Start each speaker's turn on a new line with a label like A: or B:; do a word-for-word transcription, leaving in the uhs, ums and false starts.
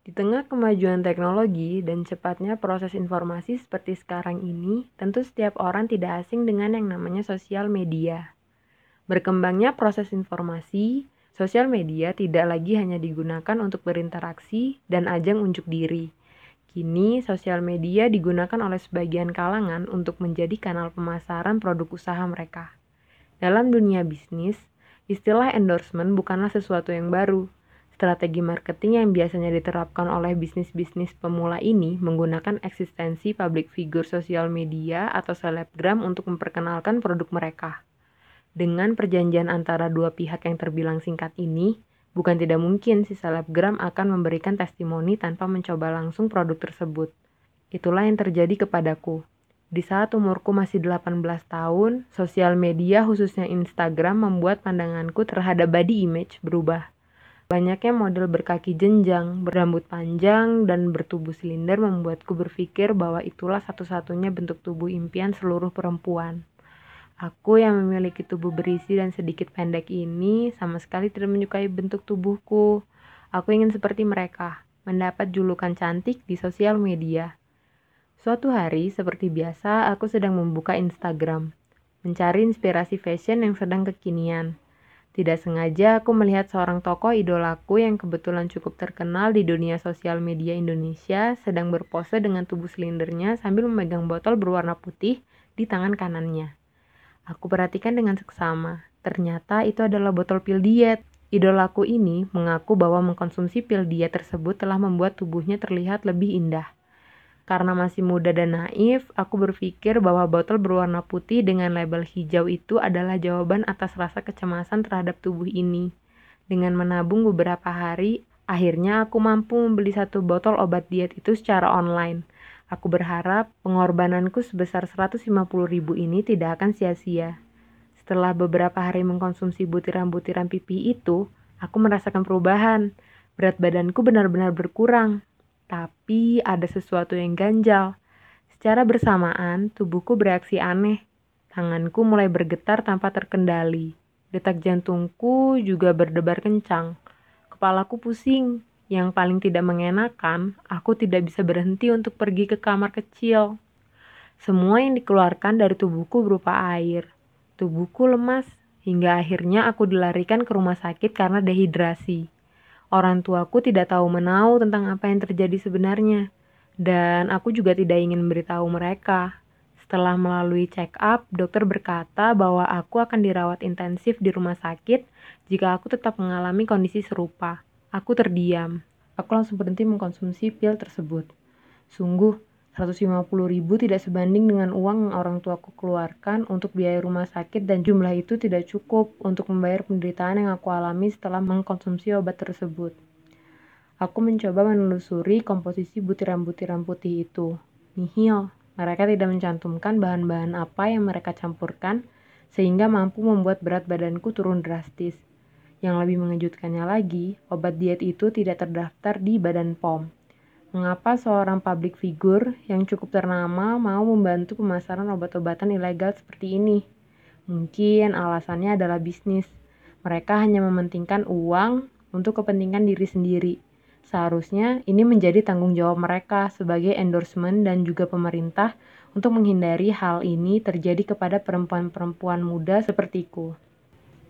A: Di tengah kemajuan teknologi dan cepatnya proses informasi seperti sekarang ini, tentu setiap orang tidak asing dengan yang namanya sosial media. Berkembangnya proses informasi, sosial media tidak lagi hanya digunakan untuk berinteraksi dan ajang unjuk diri. Kini, sosial media digunakan oleh sebagian kalangan untuk menjadi kanal pemasaran produk usaha mereka. Dalam dunia bisnis, istilah endorsement bukanlah sesuatu yang baru. Strategi marketing yang biasanya diterapkan oleh bisnis-bisnis pemula ini menggunakan eksistensi public figure sosial media atau selebgram untuk memperkenalkan produk mereka. Dengan perjanjian antara dua pihak yang terbilang singkat ini, bukan tidak mungkin si selebgram akan memberikan testimoni tanpa mencoba langsung produk tersebut. Itulah yang terjadi kepadaku. Di saat umurku masih delapan belas tahun, sosial media khususnya Instagram membuat pandanganku terhadap body image berubah. Banyaknya model berkaki jenjang, berambut panjang, dan bertubuh silinder membuatku berpikir bahwa itulah satu-satunya bentuk tubuh impian seluruh perempuan. Aku yang memiliki tubuh berisi dan sedikit pendek ini sama sekali tidak menyukai bentuk tubuhku. Aku ingin seperti mereka, mendapat julukan cantik di sosial media. Suatu hari, seperti biasa, aku sedang membuka Instagram, mencari inspirasi fashion yang sedang kekinian. Tidak sengaja aku melihat seorang tokoh idolaku yang kebetulan cukup terkenal di dunia sosial media Indonesia sedang berpose dengan tubuh silindernya sambil memegang botol berwarna putih di tangan kanannya. Aku perhatikan dengan seksama. Ternyata itu adalah botol pil diet. Idolaku ini mengaku bahwa mengkonsumsi pil diet tersebut telah membuat tubuhnya terlihat lebih indah. Karena masih muda dan naif, aku berpikir bahwa botol berwarna putih dengan label hijau itu adalah jawaban atas rasa kecemasan terhadap tubuh ini. Dengan menabung beberapa hari, akhirnya aku mampu membeli satu botol obat diet itu secara online. Aku berharap pengorbananku sebesar seratus lima puluh ribu ini tidak akan sia-sia. Setelah beberapa hari mengkonsumsi butiran-butiran pipi itu, aku merasakan perubahan. Berat badanku benar-benar berkurang. Tapi ada sesuatu yang ganjal. Secara bersamaan, tubuhku bereaksi aneh. Tanganku mulai bergetar tanpa terkendali. Detak jantungku juga berdebar kencang. Kepalaku pusing. Yang paling tidak mengenakan, aku tidak bisa berhenti untuk pergi ke kamar kecil. Semua yang dikeluarkan dari tubuhku berupa air. Tubuhku lemas, hingga akhirnya aku dilarikan ke rumah sakit karena dehidrasi. Orang tuaku tidak tahu menau tentang apa yang terjadi sebenarnya, dan aku juga tidak ingin memberitahu mereka. Setelah melalui check up, dokter berkata bahwa aku akan dirawat intensif di rumah sakit jika aku tetap mengalami kondisi serupa. Aku terdiam. Aku langsung berhenti mengkonsumsi pil tersebut. Sungguh, seratus lima puluh ribu tidak sebanding dengan uang yang orang tuaku keluarkan untuk biaya rumah sakit dan jumlah itu tidak cukup untuk membayar penderitaan yang aku alami setelah mengkonsumsi obat tersebut. Aku mencoba menelusuri komposisi butiran-butiran putih itu. Nihil, mereka tidak mencantumkan bahan-bahan apa yang mereka campurkan sehingga mampu membuat berat badanku turun drastis. Yang lebih mengejutkannya lagi, obat diet itu tidak terdaftar di Badan P O M. Mengapa seorang public figure yang cukup ternama mau membantu pemasaran obat-obatan ilegal seperti ini? Mungkin alasannya adalah bisnis. Mereka hanya mementingkan uang untuk kepentingan diri sendiri. Seharusnya ini menjadi tanggung jawab mereka sebagai endorsement dan juga pemerintah untuk menghindari hal ini terjadi kepada perempuan-perempuan muda sepertiku.